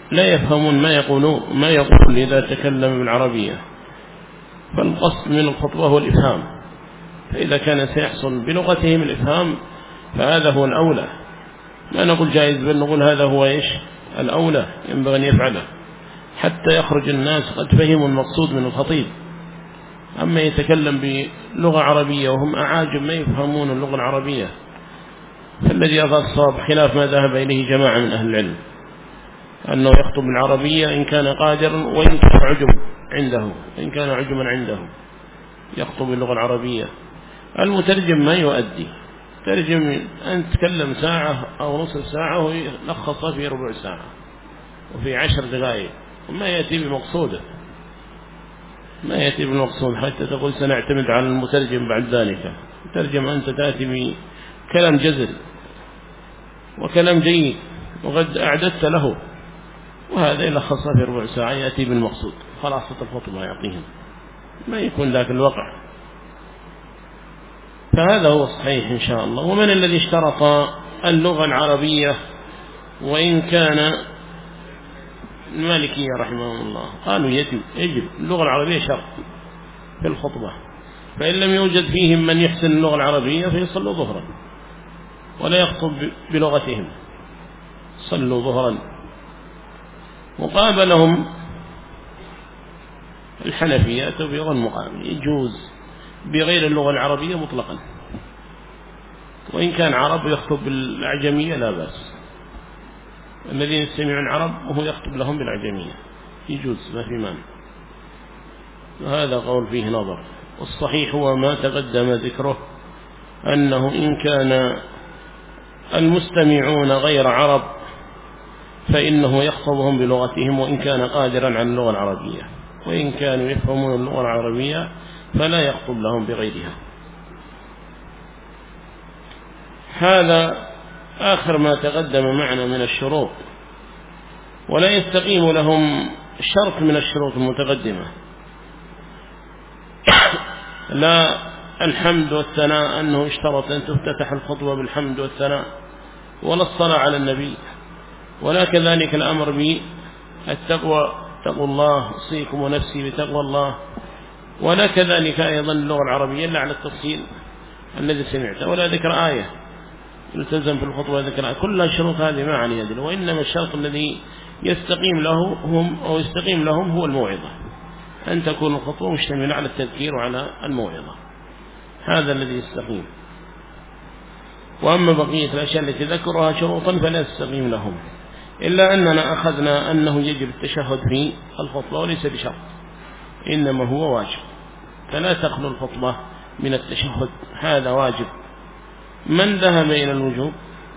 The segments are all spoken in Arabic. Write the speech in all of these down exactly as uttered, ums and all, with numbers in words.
لا يفهمون ما يقولون ما يقول إذا تكلم بالعربية، فالقصد من الخطبة هو الإفهام، فإذا كان سيحصل بلغتهم الإفهام فهذا هو الأولى. لا نقول جائز بل نقول هذا هو إيش الأولى، ينبغي أن يفعله حتى يخرج الناس قد فهموا المقصود من الخطيب. أما يتكلم بلغة عربية وهم أعاجم ما يفهمون اللغة العربية، فالذي يظهر الصواب خلاف ما ذهب إليه جماعة من أهل العلم، أنه يخطب بالعربية إن كان قادرا وإن كان عجم عنده، إن كان عجما عنده يخطب باللغة العربية. المترجم ما يؤدي، ترجم أن تتكلم ساعة أو نصف ساعة ويلخص في ربع ساعة وفي عشر دقائق، وما يأتي بمقصوده، ما يأتي بالمقصود حتى تقول سنعتمد على المترجم بعد ذلك. ترجم أنت تأتي بكلام جزل وكلام جيد وقد أعددت له، وهذا يلخص في ربع ساعة يأتي بالمقصود، خلاصة الخطبة يعطيهم، ما يكون ذاك الوقع. فهذا هو الصحيح إن شاء الله. ومن الذي اشترط اللغة العربية وإن كان المالكية رحمه الله قالوا يجب, يجب اللغة العربية شرط في الخطبة، فإن لم يوجد فيهم من يحسن اللغة العربية فيصلوا ظهرا ولا يخطب بلغتهم، صلوا ظهرا. مقابلهم الحنفية بلغة المقابل يجوز بغير اللغة العربية مطلقا، وإن كان عرب يخطب بالأعجمية لا بأس، الذين يستمعون عرب وهو يخطب لهم بالعجمية يجوز ما في مانع. وهذا قول فيه نظر، والصحيح هو ما تقدم ذكره أنه إن كان المستمعون غير عرب فإنه يخطبهم بلغتهم وإن كان قادرا على اللغة العربية، وإن كانوا يفهمون اللغة العربية فلا يخطب لهم بغيرها. هذا آخر ما تقدم معنا من الشروط، ولا يستقيم لهم شرط من الشروط المتقدمة، لا الحمد والثناء أنه اشترط أن تفتتح الخطبة بالحمد والثناء، ولا الصلاة على النبي، ولا كذلك الأمر بالتقوى، تقوى الله أوصيكم ونفسي بتقوى الله، ولا كذلك أيضا اللغة العربية إلا على التفصيل الذي سمعته، ولا ذكر آية يلتزم في الخطبة ذكر آية. كل الشروط هذه ما عن يدل، وإنما الشرط الذي يستقيم له هم أو يستقيم لهم هو الموعظة، أن تكون الخطبة مشتملة على التذكير وعلى الموعظة، هذا الذي يستقيم. وأما بقية الأشياء التي ذكرها شروطا فلا يستقيم لهم، إلا أننا أخذنا أنه يجب التشهد في الخطبة وليس بشرط، إنما هو واجب، فلا تخلو الخطبة من التشهد، هذا واجب. من ذهب إلى الوجوب؟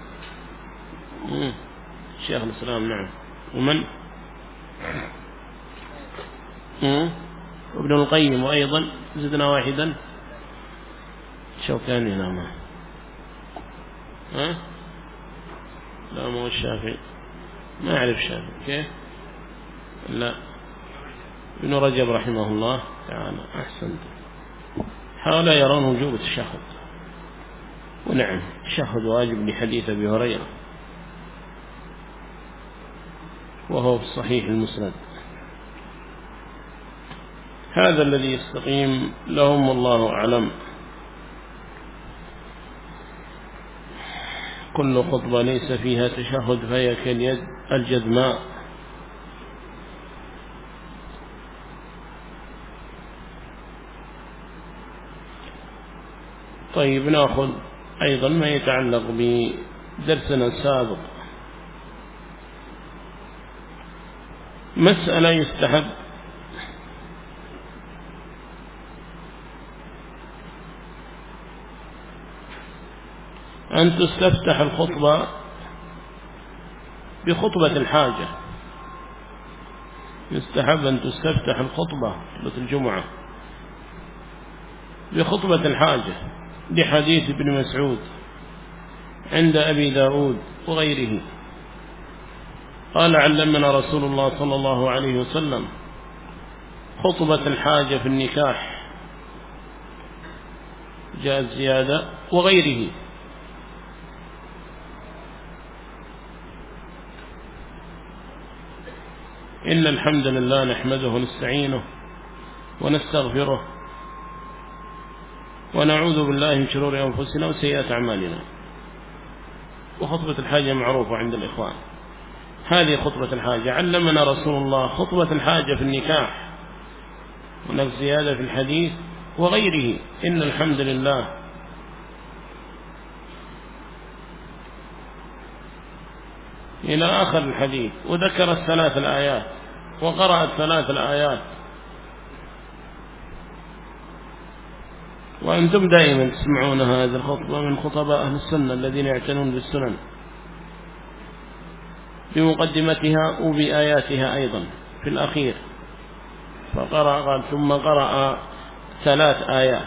شيخ الإسلام نعم. ومن ابن القيم، وأيضا زدنا واحدا شوكاني نعم. ها لا مو الشافعي، ما أعرف الشافعي كيف، لا ابن رجب رحمه الله تعالى. أحسنت. هؤلاء يرون وجوب التشهد، ونعم التشهد واجب لحديث أبي هريرة وهو في الصحيح المسند. هذا الذي يستقيم لهم والله أعلم. كل خطبة ليس فيها تشهد فهي كاليد الجذماء. طيب نأخذ أيضا ما يتعلق بدرسنا السابق، مسألة يستحب أن تستفتح الخطبة بخطبة الحاجة، يستحب أن تستفتح الخطبة خطبة الجمعة بخطبة الحاجة لحديث ابن مسعود عند أبي داود وغيره، قال علمنا رسول الله صلى الله عليه وسلم خطبة الحاجة في النكاح، جاء الزيادة وغيره. إن الحمد لله نحمده ونستعينه ونستغفره ونعوذ بالله من شرور أنفسنا وسيئات أعمالنا. وخطبة الحاجة معروفة عند الإخوان. هذه خطبة الحاجة، علمنا رسول الله خطبة الحاجة في النكاح، هناك زيادة في الحديث وغيره. إن الحمد لله إلى آخر الحديث، وذكر الثلاث الآيات وقرأ الثلاث الآيات. وأنتم دائما تسمعون هذه الخطبة من خطباء أهل السنة الذين يعتنون بالسنن، بمقدمتها وبآياتها أيضا في الأخير. فقرأ قال ثم قرأ ثلاث آيات: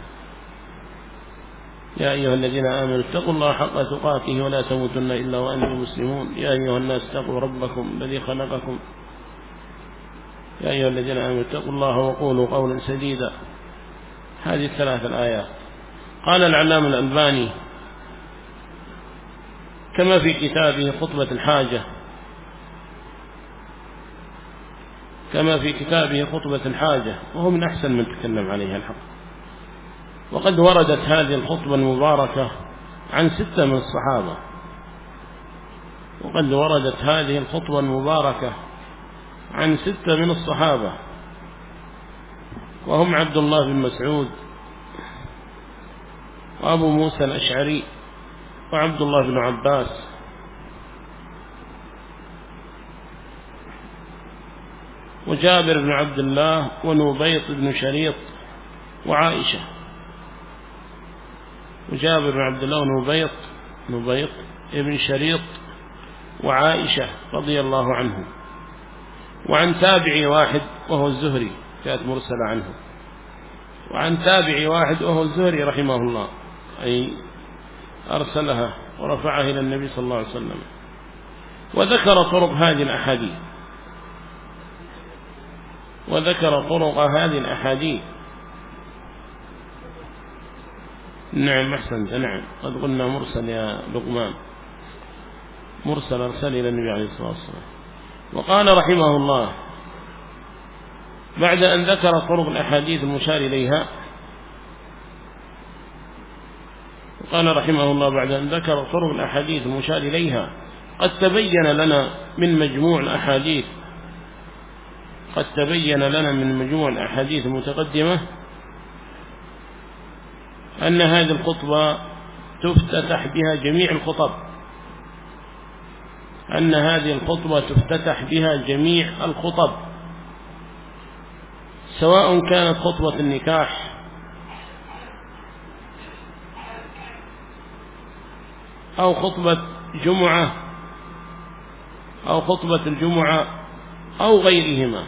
يا أيها الذين آمنوا اتقوا الله حق تقاته ولا تموتن إلا وأنتم مسلمون، يا أيها الناس اتقوا ربكم الذي خلقكم، يا أيها الذين آمنوا اتقوا الله وقولوا قولا سديدا. هذه الثلاث الآيات. قال العلامة الألباني كما في كتابه خطبة الحاجة كما في كتابه خطبة الحاجة وهو من أحسن من تكلم عليها الحق. وقد وردت هذه الخطبة المباركة عن ستة من الصحابة وقد وردت هذه الخطبة المباركة عن ستة من الصحابة، وهم عبد الله بن مسعود وأبو موسى الأشعري وعبد الله بن عباس وجابر بن عبد الله ونبيط بن شريط وعائشة. وجابر بن عبد الله ونبيط نبيط ابن شريط وعائشة رضي الله عنهم. وعن تابعي واحد وهو الزهري، كانت مرسلة عنه. وعن تابعي واحد وهو الزهري رحمه الله، أي أرسلها ورفعها إلى النبي صلى الله عليه وسلم. وذكر طرق هذه الأحاديث وذكر طرق هذه الأحاديث نعم أحسنت. نعم قد قلنا مرسل يا لقمان، مرسل أرسل إلى النبي عليه الصلاة والسلام. وقال رحمه الله بعد أن ذكر طرق الأحاديث المشار إليها وقال رحمه الله بعد أن ذكر طرق الأحاديث المشار إليها قد تبين لنا من مجموع الأحاديث قد تبين لنا من مجموع الأحاديث المتقدمة أن هذه الخطبة تفتتح بها جميع الخطب أن هذه الخطبة تفتتح بها جميع الخطب سواء كانت خطبة النكاح أو خطبة جمعة أو خطبة الجمعة أو غيرهما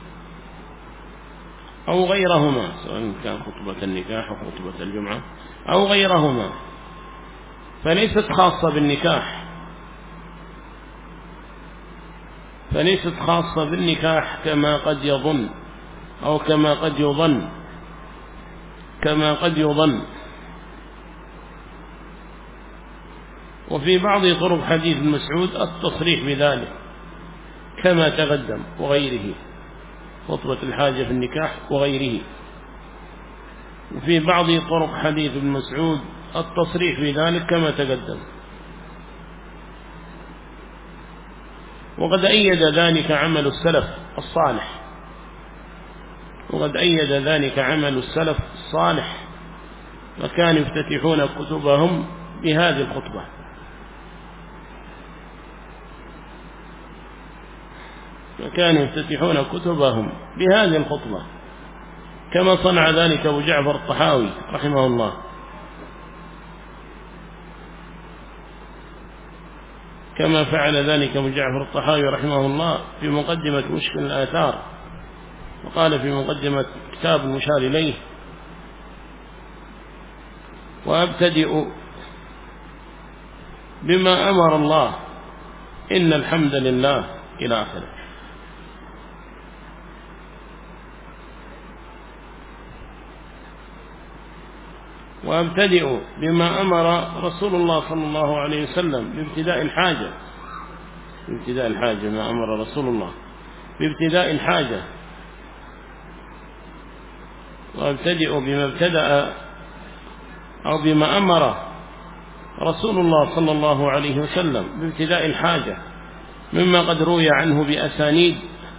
أو غيرهما سواء كان خطبة النكاح أو خطبة الجمعة أو غيرهما، فليست خاصة بالنكاح فليست خاصة بالنكاح كما قد يظن أو كما قد يظن كما قد يظن وفي بعض طرق حديث مسعود التصريح بذلك كما تقدم وغيره، خطبة الحاجة في النكاح وغيره. وفي بعض طرق حديث ابن مسعود التصريح بذلك كما تقدم. وقد أيد ذلك عمل السلف الصالح وقد أيد ذلك عمل السلف الصالح وكانوا يفتتحون كتبهم بهذه الخطبة. وكانوا يفتتحون كتبهم بهذه الخطبة كما صنع ذلك أبو جعفر الطحاوي رحمه الله، كما فعل ذلك أبو جعفر الطحاوي رحمه الله في مقدمة مشكل الآثار. وقال في مقدمة كتاب المشار إليه: وأبتدئ بما أمر الله إن الحمد لله إلى آخره. وأبتدئ بما أمر رسول الله صلى الله عليه وسلم بابتداء الحاجة بابتداء الحاجة ما أمر رسول الله بابتداء الحاجة، وابتدئوا بما ابتدأ أو بما أمر رسول الله صلى الله عليه وسلم بابتداء الحاجة، مما قد روي عنه بأسانيد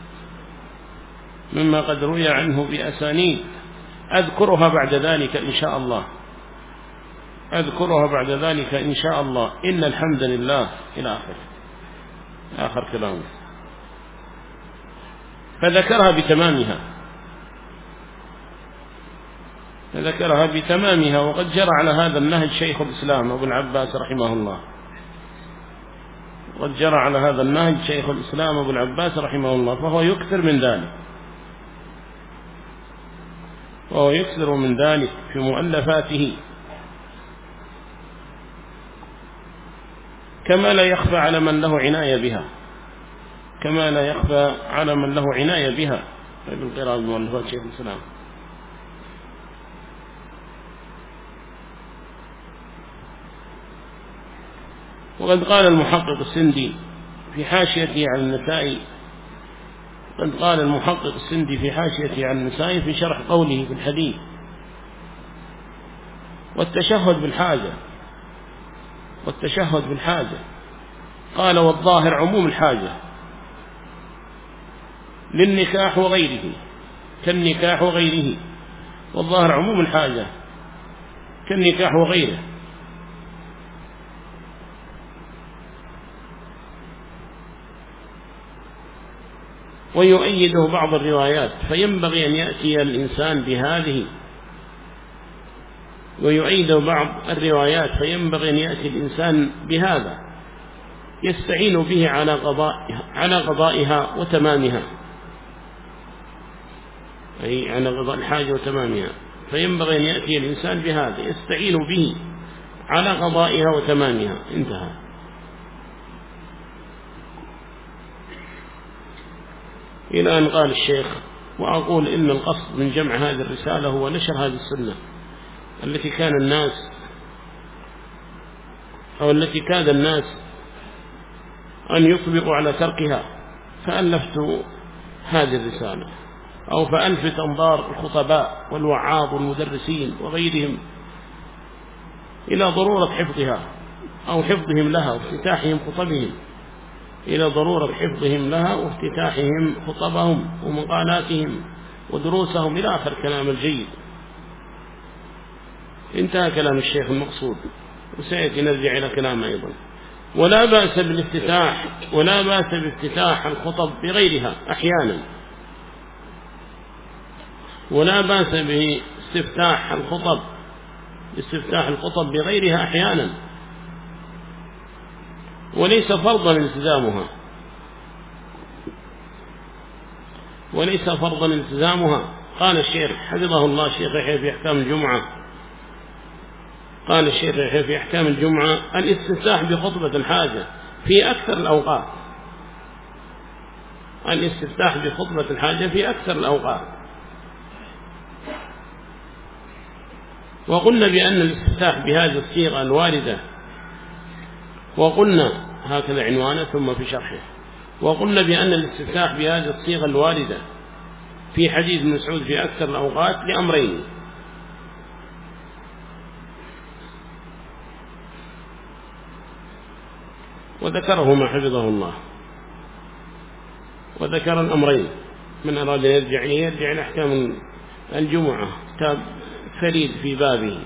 مما قد روي عنه بأسانيد أذكرها بعد ذلك إن شاء الله أذكرها بعد ذلك إن شاء الله. إن الحمد لله إلى آخر آخر كلامه، فذكرها بتمامها فذكرها بتمامها وقد جرى على هذا النهج شيخ الإسلام أبو العباس رحمه الله قد جرى على هذا النهج شيخ الإسلام أبو العباس رحمه الله فهو يكثر من ذلك وهو يكثر من ذلك في مؤلفاته، كما لا يخفى على من له عناية بها كما لا يخفى على من له عناية بها بالقراءة بمؤلفات شيخ الإسلام. وقد قال المحقق السندي في حاشيته على النسائي قد قال المحقق السندي في حاشيته على النسائي في شرح قوله في الحديث والتشهد بالحاجة والتشهد بالحاجة قال والظاهر عموم الحاجة للنكاح وغيره كالنكاح وغيره والظاهر عموم الحاجة كالنكاح وغيره. ويؤيده بعض الروايات فينبغي أن يأتي الإنسان بهذه ويؤيد بعض الروايات فينبغي أن يأتي الإنسان بهذا يستعين به على قضاء على قضائها وتمامها، أي على قضاء الحاجة وتمامها، فينبغي أن يأتي الإنسان بهذا يستعين به على قضائها وتمامها. انتهى. إلى أن قال الشيخ وأقول إن القصد من جمع هذه الرسالة هو نشر هذه السنة التي كان الناس أو التي كاد الناس أن يطبقوا على تركها، فألفت هذه الرسالة أو فألفت أنظار الخطباء والوعاظ والمدرسين وغيرهم إلى ضرورة حفظها أو حفظهم لها وافتتاحهم خطبهم إلى ضرورة حفظهم لها وافتتاحهم خطبهم ومقالاتهم ودروسهم إلى آخر كلام الجيد. انتهى كلام الشيخ المقصود وسيأتي نرجع إلى كلام أيضا. ولا بأس بالافتتاح ولا بأس بافتتاح الخطب بغيرها أحيانا ولا بأس باستفتاح الخطب باستفتاح الخطب بغيرها أحيانا، وليس فرضا التزامها وليس فرضا التزامها. قال الشيخ حفظه الله الشيخ يحيى في أحكام الجمعة قال الشيخ يحيى في أحكام الجمعة الاستفتاح بخطبة الحاجة في أكثر الأوقات الاستفتاح بخطبة الحاجة في أكثر الأوقات. وقلنا بأن الاستفتاح بهذه الصيغة الواردة وقلنا هكذا عنوانه ثم في شرحه وقلنا بأن الاستفتاح بهذه الصيغة الواردة في حديث ابن مسعود في أكثر الأوقات لأمرين: وذكرهما حفظه الله وذكر الأمرين. من أراد أن يرجع يرجع إلى أحكام الجمعة كتاب فريد في بابه.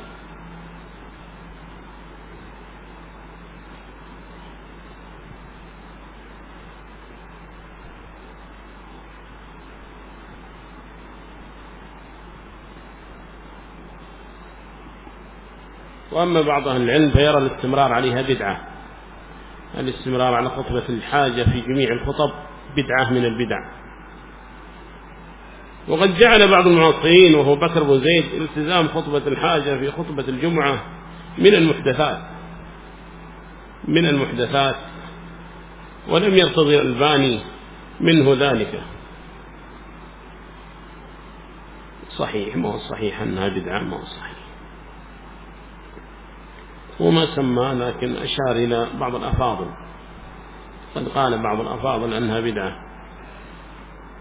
وأما بعض أهل العلم فيرى الاستمرار عليها بدعة الاستمرار على خطبة الحاجة في جميع الخطب بدعة من البدع. وقد جعل بعض المعاصرين وهو بكر بن زيد التزام خطبة الحاجة في خطبة الجمعة من المحدثات من المحدثات ولم يرتضي الألباني منه ذلك. صحيح ما هو صحيح أنها بدعة ما هو صحيح وما سمى، لكن أشار إلى بعض الأفاضل قد قال بعض الأفاضل أنها بدعة.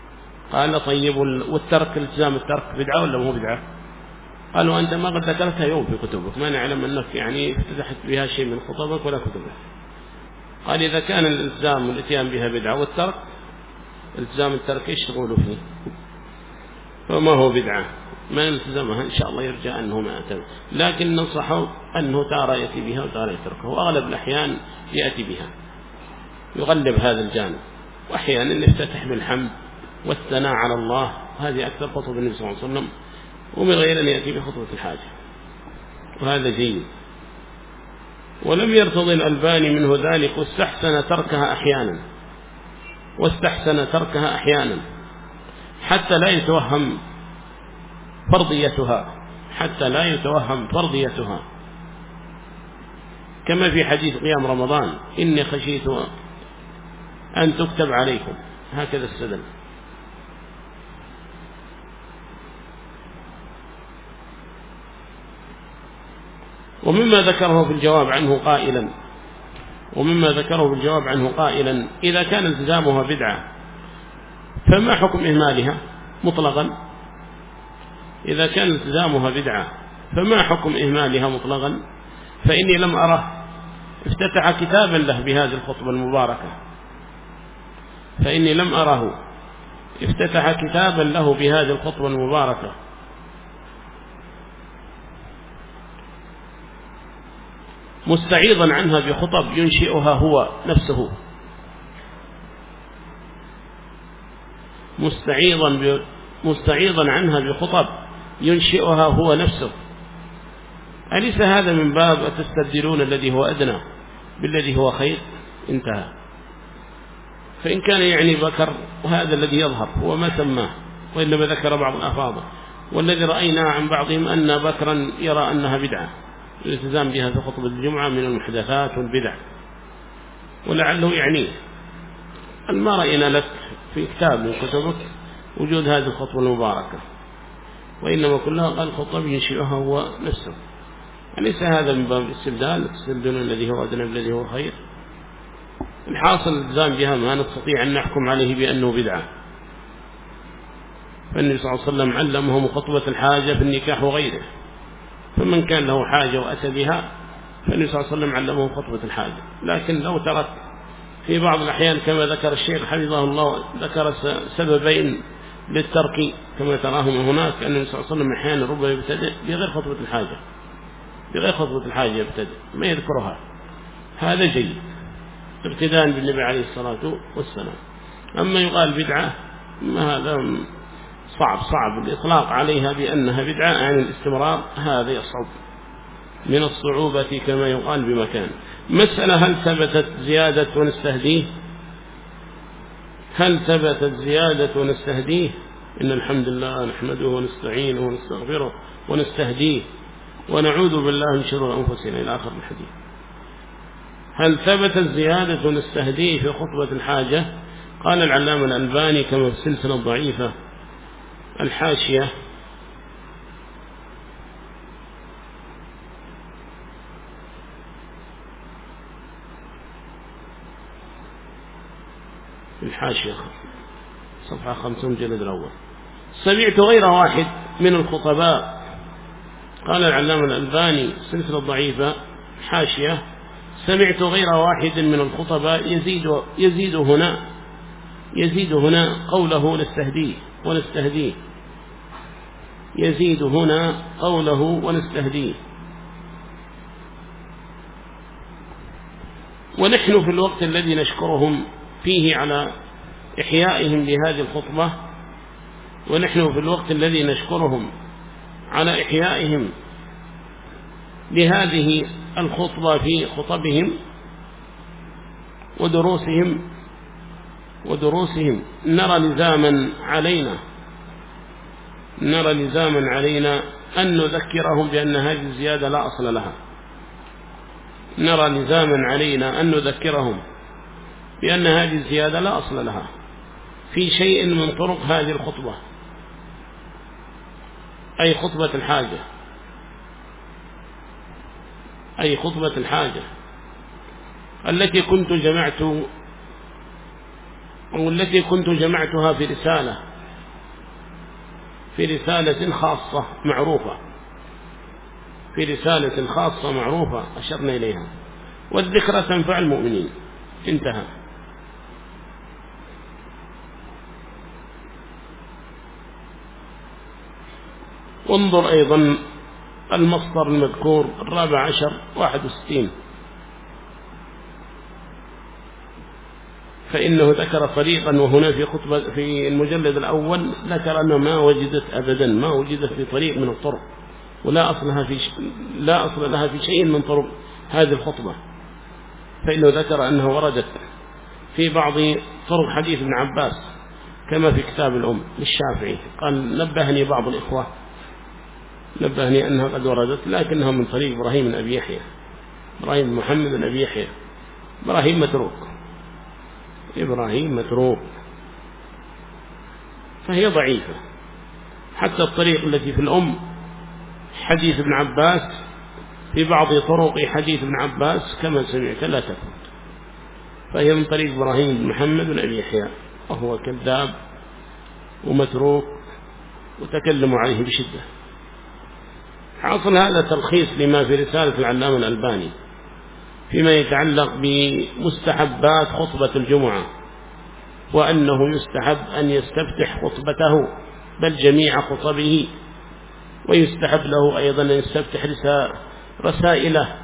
قال طيب والترك، التزام الترك بدعة ولا مو بدعة؟ قالوا أنت ما قد ذكرتها يوم في كتبك، ما نعلم أنك يعني افتتحت بها شيء من خطبك ولا كتبك. قال إذا كان الالتزام والاتيان بها بدعة والترك، التزام الترك إيش تقولوا فيه؟ فما هو بدعة، ما التزمها إن شاء الله يرجع أنه ما أتى، لكن ننصحه أنه تارى يأتي بها وتارى يتركها، وأغلب الأحيان يأتي بها، يغلب هذا الجانب. وأحيانا يفتتح بالحمد والثناء على الله، هذه أكثر خطبة النبي صلى الله عليه وسلم، ومن غير أن يأتي بخطبة الحاجة، وهذا جيد. ولم يرتضي الألباني منه ذلك، واستحسن تركها أحيانا واستحسن تركها أحيانا حتى لا يتوهم فرضيتها حتى لا يتوهم فرضيتها كما في حديث قيام رمضان: إني خشيت أن تكتب عليكم، هكذا السدل. ومما ذكره في الجواب عنه قائلا ومما ذكره في الجواب عنه قائلا إذا كان التزامها بدعة فما حكم إهمالها مطلقا؟ إذا كان التزامها بدعة فما حكم إهمالها مطلقا؟ فإني لم أره افتتح كتابا له بهذه الخطبة المباركة فإني لم أره افتتح كتابا له بهذه الخطبة المباركة مستعيضا عنها بخطب ينشئها هو نفسه مستعيضا مستعيضا عنها بخطب ينشئها هو نفسه. أليس هذا من باب أتستبدلون الذي هو أدنى بالذي هو خير؟ انتهى. فإن كان يعني بكر، وهذا الذي يظهر هو ما سماه، وإنما ذكر بعض الأفاضل، والذي رأينا عن بعضهم أن بكرا يرى أنها بدعة الالتزام بها في خطبة الجمعة من المحدثات والبدع، ولعله يعني أن ما رأينا لك في كتاب من كتبك وجود هذه الخطبة المباركة، وإنما كلها قال خطب ينشئها هو نفسه. أليس هذا من باب الاستبدال، تستبدلون الذي هو أدنى بالذي هو خير؟ الحاصل الالتزام بها ما نستطيع أن نحكم عليه بأنه بدعة، فالنبي صلى الله عليه وسلم علمهم خطبة الحاجة في النكاح وغيره، فمن كان له حاجة وأتى بها فالنبي صلى الله عليه وسلم علمه خطبة الحاجة. لكن لو ترك في بعض الأحيان كما ذكر الشيخ حفظه الله، ذكر سببين للترك كما تراهم هناك، أن النبي صلى الله عليه وسلم أحيانا ربما يبتدئ بغير خطبة الحاجة بغير خطبة الحاجة يبتدئ ما يذكرها، هذا جيد ابتداء بالنبي عليه الصلاة والسلام. أما يقال بدعة ما هذا صعب صعب الإطلاق عليها بأنها بدعة عن الاستمرار، هذا يصعب من الصعوبة كما يقال بمكان. مسألة: هل ثبتت زيادة ونستهديه؟ هل ثبتت زيادة ونستهديه؟ إن الحمد لله نحمده ونستعينه ونستغفره ونستهديه ونعوذ بالله من شرور أنفسنا إلى آخر الحديث. هل ثبتت زيادة ونستهديه في خطبة الحاجة؟ قال العلامة الألباني كما في السلسلة الضعيفة الحاشية: الحاشية صفحة خمسة مجلد الأول: سمعت غير واحد من الخطباء، قال العلامة الألباني السلسلة الضعيفة حاشية: سمعت غير واحد من الخطباء يزيد يزيد هنا يزيد هنا قوله نستهديه ونستهديه يزيد هنا قوله ونستهديه. ونحن في الوقت الذي نشكرهم فيه على إحيائهم لهذه الخطبة ونحن في الوقت الذي نشكرهم على إحيائهم لهذه الخطبة في خطبهم ودروسهم ودروسهم نرى لزاما علينا نرى لزاما علينا أن نذكرهم بأن هذه الزيادة لا أصل لها نرى لزاما علينا أن نذكرهم بأن هذه الزيادة لا أصل لها في شيء من طرق هذه الخطبة، أي خطبة الحاجة أي خطبة الحاجة التي كنت جمعت أو التي كنت جمعتها في رسالة في رسالة خاصة معروفة في رسالة خاصة معروفة أشرنا إليها، والذكرى تنفع المؤمنين. انتهى. وانظر أيضا المصدر المذكور الرابع عشر واحد وستين، فإنه ذكر طريقا، وهنا في خطبة في المجلد الأول ذكر أنه ما وجدت أبدا ما وجدت في طريق من الطرق، ولا أصلها في لا أصل لها في شيء من طرق هذه الخطبة، فإنه ذكر أنه وردت في بعض طرق حديث ابن عباس كما في كتاب الأم للشافعي. قال نبهني بعض الإخوة نبهني أنها قد وردت، لكنها من طريق إبراهيم بن أبي يحيى إبراهيم بن محمد بن أبي يحيى إبراهيم متروك إبراهيم متروك فهي ضعيفة. حتى الطريق التي في الأم حديث ابن عباس في بعض طرق حديث ابن عباس كما سمعت لا تثبت، فهي من طريق إبراهيم بن محمد بن أبي يحيى، وهو كذاب ومتروك وتكلم عليه بشدة. حاصل هذا تلخيص لما في رسالة العلامة الألباني فيما يتعلق بمستحبات خطبة الجمعة، وأنه يستحب أن يستفتح خطبته بل جميع خطبه، ويستحب له أيضا أن يستفتح رسائله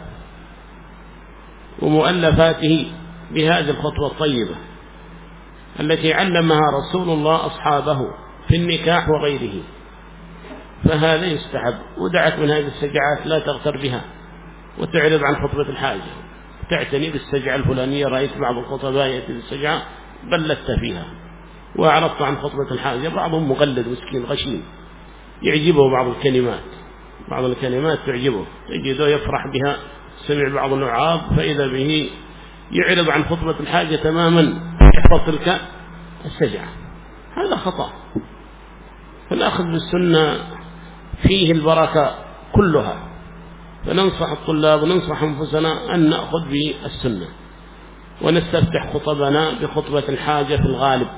ومؤلفاته بهذه الخطوة الطيبة التي علمها رسول الله أصحابه في النكاح وغيره، فهذا يستحب. ودعت من هذه السجعات لا تغتر بها وتعرض عن خطبة الحاجة، تعتني بالسجعة الفلانية، رأيت بعض الخطباء يأتي بالسجعة بلدت فيها وأعرضت عن خطبة الحاجة. بعضهم مقلد مسكين غشيم يعجبه بعض الكلمات بعض الكلمات تعجبه، تجده يفرح بها، سمع بعض الوعاظ فإذا به يعرض عن خطبة الحاجة تماما يحفظ تلك السجعة. هذا خطأ. فالأخذ بالسنة فيه البركة كلها، فننصح الطلاب وننصح أنفسنا أن نأخذ بالسنة ونستفتح خطبنا بخطبة الحاجة في الغالب،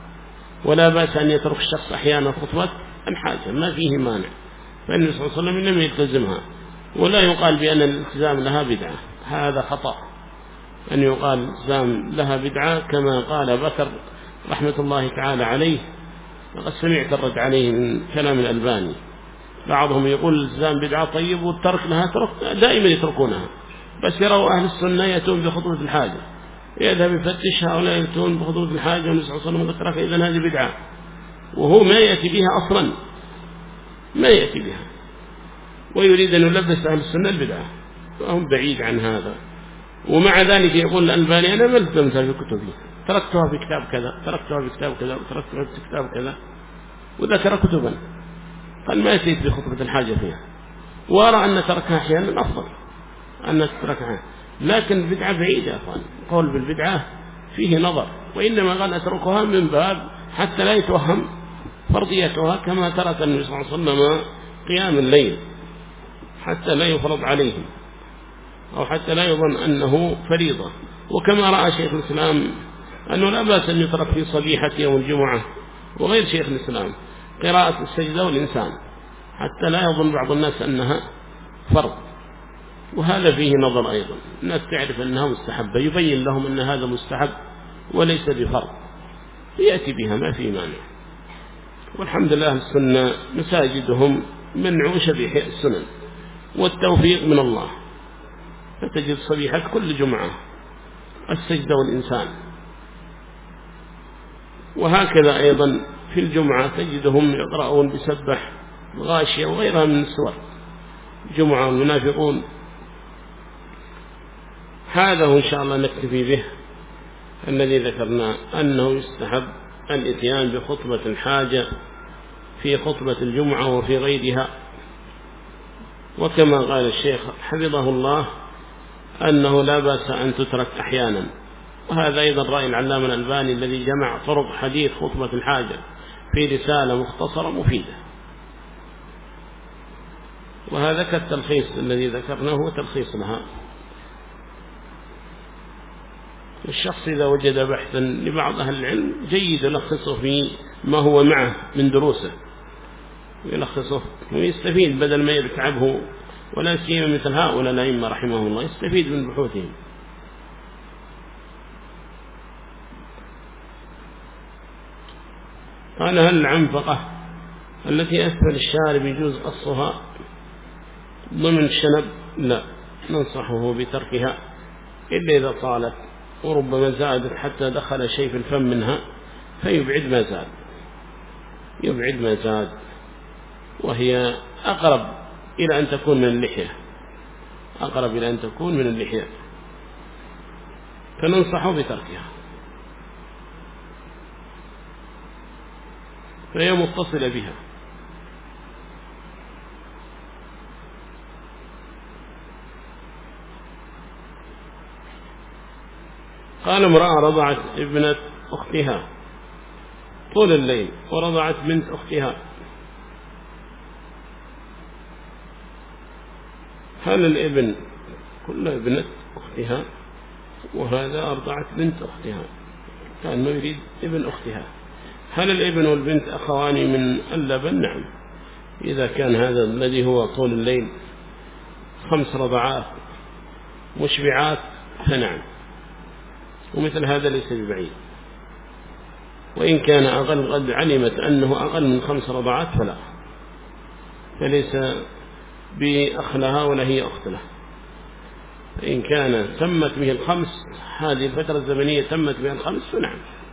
ولا بأس أن يترك الشخص أحيانا خطبة الحاجة ما فيه مانع، فإن صلى الله عليه وسلم لم يلتزمها، ولا يقال بأن الالتزام لها بدعة، هذا خطأ أن يقال الالتزام لها بدعة كما قال بكر رحمة الله تعالى عليه. وقد سمعت الرد عليه من كلام الألباني، بعضهم يقول الالتزام بدعة طيب والترك لها ترك، دائما يتركونها، بس يروا أهل السنة يأتون بخطبة الحاجة، يذهب يفتش هؤلاء يأتون بخطبة الحاجة والنبي صلى الله عليه وسلم قد ترك، إذن هذه بدعة، وهو ما يأتي بها أصلا ما يأتي بها، ويريد أن يلبس أهل السنة البدعة، فهم بعيد عن هذا. ومع ذلك يقول الألباني أنا ما التزمتها في كتبي، تركتها في كتاب كذا تركتها في كتاب كذا وتركتها في كتاب كذا، وذكر كتبا قال ما يأتي بخطبة الحاجة فيها، وأرى أن تركها أحيانا أفضل أن تتركها، لكن البدعة بعيدة يا أخوان، قول بالبدعة فيه نظر، وإنما قال أتركها من باب حتى لا يتوهم فرضيتها كما ترك النبي صلى الله عليه وسلم قيام الليل حتى لا يفرض عليهم، أو حتى لا يظن أنه فريضة. وكما رأى شيخ الإسلام أنه لا بأس أن يترك في صبيحة يوم الجمعة، وغير شيخ الإسلام قراءة السجدة والإنسان حتى لا يظن بعض الناس أنها فرض، وهذا فيه نظر أيضا، الناس تعرف أنها مستحبة، يبين لهم أن هذا مستحب وليس بفرض، يأتي بها ما في مانع. والحمد لله السنة مساجدهم منعوشة بإحياء السنن والتوفيق من الله، فتجد صبيحة كل جمعة السجدة والإنسان، وهكذا أيضا في الجمعة تجدهم يقرؤون بسبح الغاشية وغيرها من السور، جمعة والمنافقون. هذا إن شاء الله نكتفي به الذي ذكرنا، أنه يستحب الإتيان بخطبة الحاجة في خطبة الجمعة وفي غيرها، وكما قال الشيخ حفظه الله أنه لا بأس أن تترك أحيانا، وهذا أيضا رأي العلامة الألباني الذي جمع طرق حديث خطبة الحاجة في رسالة مختصرة مفيدة، وهذا كالتلخيص الذي ذكرناه هو تلخيص لها. الشخص إذا وجد بحثا لبعض أهل العلم جيد يلخصه في ما هو معه من دروسه، ويلخصه ويستفيد بدل ما يتعبه، ولا سيما مثل هؤلاء الأئمة رحمهم الله يستفيد من بحوثهم. قال هل العنفقة التي أسفل الشارب يجوز قصها ضمن الشنب؟ لا، ننصحه بتركها إلا إذا طالت وربما زادت حتى دخل شيء في الفم منها فيبعد ما زاد، يبعد ما زاد، وهي أقرب إلى أن تكون من اللحية، أقرب إلى أن تكون من اللحية، فننصحه بتركها، فهي متصلة بها. قال امرأة رضعت ابنة أختها طول الليل ورضعت بنت أختها، هل الابن كل ابنة أختها وهذا أرضعت بنت أختها كأنه يريد ابن أختها، هل الابن والبنت أخوان من اللبن؟ نعم، إذا كان هذا الذي هو طول الليل خمس رضعات مشبعات فنعم، ومثل هذا ليس ببعيد، وإن كان أقل قد علمت أنه أقل من خمس رضعات فلا، فليس بأخ لها ولا هي أخت له، فإن كان تمت به الخمس هذه الفترة الزمنية تمت بها الخمس فنعم،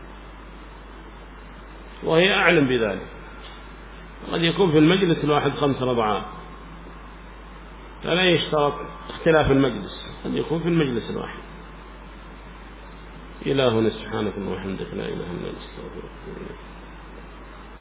وهي أعلم بذلك. قد يكون في المجلس الواحد خمس رضعات فلا يشترط اختلاف المجلس، قد يكون في المجلس الواحد. إلهنا سبحانك اللهم وبحمدك لا إله إلا أنت أستغفرك.